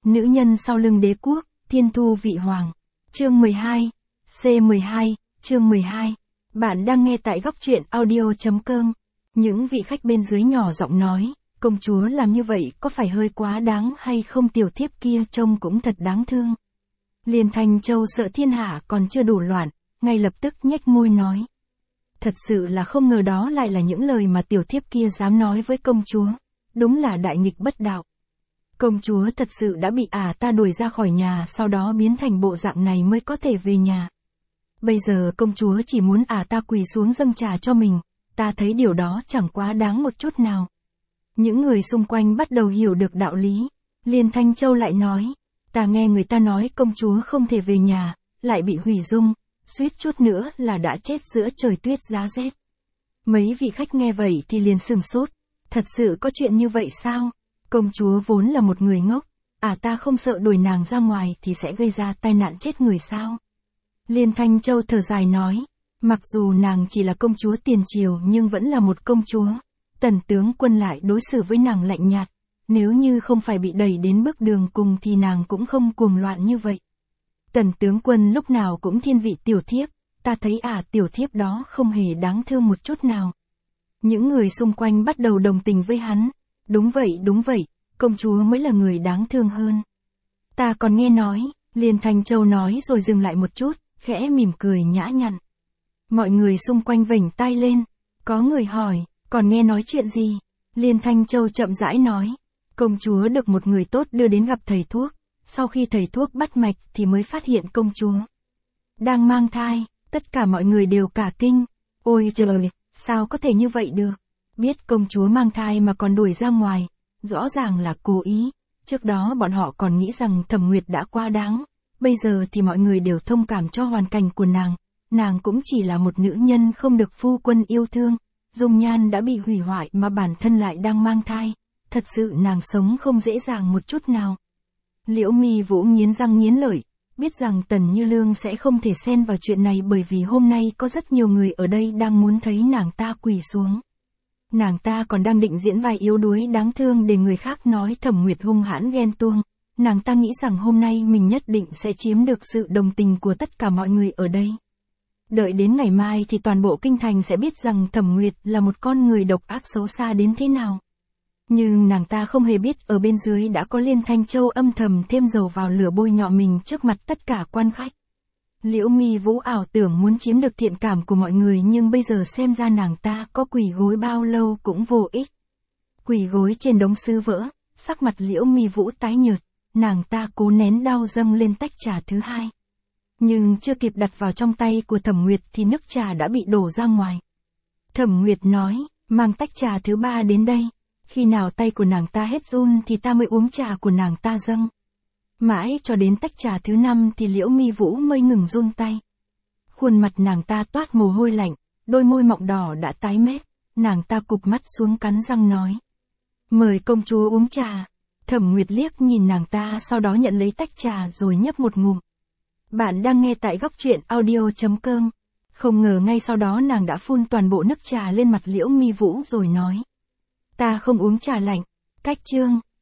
Nữ nhân sau lưng đế quốc, thiên thu vị hoàng. Chương 12. C12, chương 12. Bạn đang nghe tại góc truyện audio.com. Những vị khách bên dưới nhỏ giọng nói, công chúa làm như vậy có phải hơi quá đáng hay không, tiểu thiếp kia trông cũng thật đáng thương. Liên Thanh Châu sợ thiên hạ còn chưa đủ loạn, ngay lập tức nhếch môi nói. Thật sự là không ngờ đó lại là những lời mà tiểu thiếp kia dám nói với công chúa. Đúng là đại nghịch bất đạo. Công chúa thật sự đã bị ta đuổi ra khỏi nhà, sau đó biến thành bộ dạng này mới có thể về nhà. Bây giờ công chúa chỉ muốn ta quỳ xuống dâng trà cho mình, ta thấy điều đó chẳng quá đáng một chút nào. Những người xung quanh bắt đầu hiểu được đạo lý. Liên Thanh Châu lại nói, ta nghe người ta nói công chúa không thể về nhà, lại bị hủy dung, suýt chút nữa là đã chết giữa trời tuyết giá rét. Mấy vị khách nghe vậy thì liền sửng sốt, thật sự có chuyện như vậy sao? Công chúa vốn là một người ngốc, ta không sợ đuổi nàng ra ngoài thì sẽ gây ra tai nạn chết người sao? Liên Thanh Châu thở dài nói, mặc dù nàng chỉ là công chúa tiền triều nhưng vẫn là một công chúa. Tần tướng quân lại đối xử với nàng lạnh nhạt, nếu như không phải bị đẩy đến bước đường cùng thì nàng cũng không cuồng loạn như vậy. Tần tướng quân lúc nào cũng thiên vị tiểu thiếp, ta thấy tiểu thiếp đó không hề đáng thương một chút nào. Những người xung quanh bắt đầu đồng tình với hắn. Đúng vậy, công chúa mới là người đáng thương hơn. Ta còn nghe nói, Liên Thanh Châu nói rồi dừng lại một chút, khẽ mỉm cười nhã nhặn. Mọi người xung quanh vểnh tai lên, có người hỏi, còn nghe nói chuyện gì? Liên Thanh Châu chậm rãi nói, công chúa được một người tốt đưa đến gặp thầy thuốc, sau khi thầy thuốc bắt mạch thì mới phát hiện công chúa đang mang thai, tất cả mọi người đều cả kinh. Ôi trời, sao có thể như vậy được? Biết công chúa mang thai mà còn đuổi ra ngoài, rõ ràng là cố ý. Trước đó bọn họ còn nghĩ rằng Thẩm Nguyệt đã quá đáng, bây giờ thì mọi người đều thông cảm cho hoàn cảnh của nàng cũng chỉ là một nữ nhân không được phu quân yêu thương, dung nhan đã bị hủy hoại mà bản thân lại đang mang thai, thật sự nàng sống không dễ dàng một chút nào. Liễu Mi Vũ nghiến răng nghiến lợi, biết rằng Tần Như Lương sẽ không thể xen vào chuyện này bởi vì hôm nay có rất nhiều người ở đây đang muốn thấy nàng ta quỳ xuống. Nàng ta còn đang định diễn vai yếu đuối đáng thương để người khác nói Thẩm Nguyệt hung hãn ghen tuông. Nàng ta nghĩ rằng hôm nay mình nhất định sẽ chiếm được sự đồng tình của tất cả mọi người ở đây. Đợi đến ngày mai thì toàn bộ kinh thành sẽ biết rằng Thẩm Nguyệt là một con người độc ác xấu xa đến thế nào. Nhưng nàng ta không hề biết ở bên dưới đã có Liên Thanh Châu âm thầm thêm dầu vào lửa bôi nhọ mình trước mặt tất cả quan khách. Liễu Mi Vũ ảo tưởng muốn chiếm được thiện cảm của mọi người nhưng bây giờ xem ra nàng ta có quỳ gối bao lâu cũng vô ích. Quỳ gối trên đống sứ vỡ, sắc mặt Liễu Mi Vũ tái nhợt, nàng ta cố nén đau dâng lên tách trà thứ hai. Nhưng chưa kịp đặt vào trong tay của Thẩm Nguyệt thì nước trà đã bị đổ ra ngoài. Thẩm Nguyệt nói, mang tách trà thứ ba đến đây. Khi nào tay của nàng ta hết run thì ta mới uống trà của nàng ta dâng. Mãi cho đến tách trà thứ 5 thì Liễu Mi Vũ mới ngừng run tay. Khuôn mặt nàng ta toát mồ hôi lạnh, đôi môi mọng đỏ đã tái mét, nàng ta cụp mắt xuống cắn răng nói. Mời công chúa uống trà. Thẩm Nguyệt liếc nhìn nàng ta sau đó nhận lấy tách trà rồi nhấp một ngụm. Bạn đang nghe tại góc truyện audio.com. Không ngờ ngay sau đó nàng đã phun toàn bộ nước trà lên mặt Liễu Mi Vũ rồi nói. Ta không uống trà lạnh. Cách chương.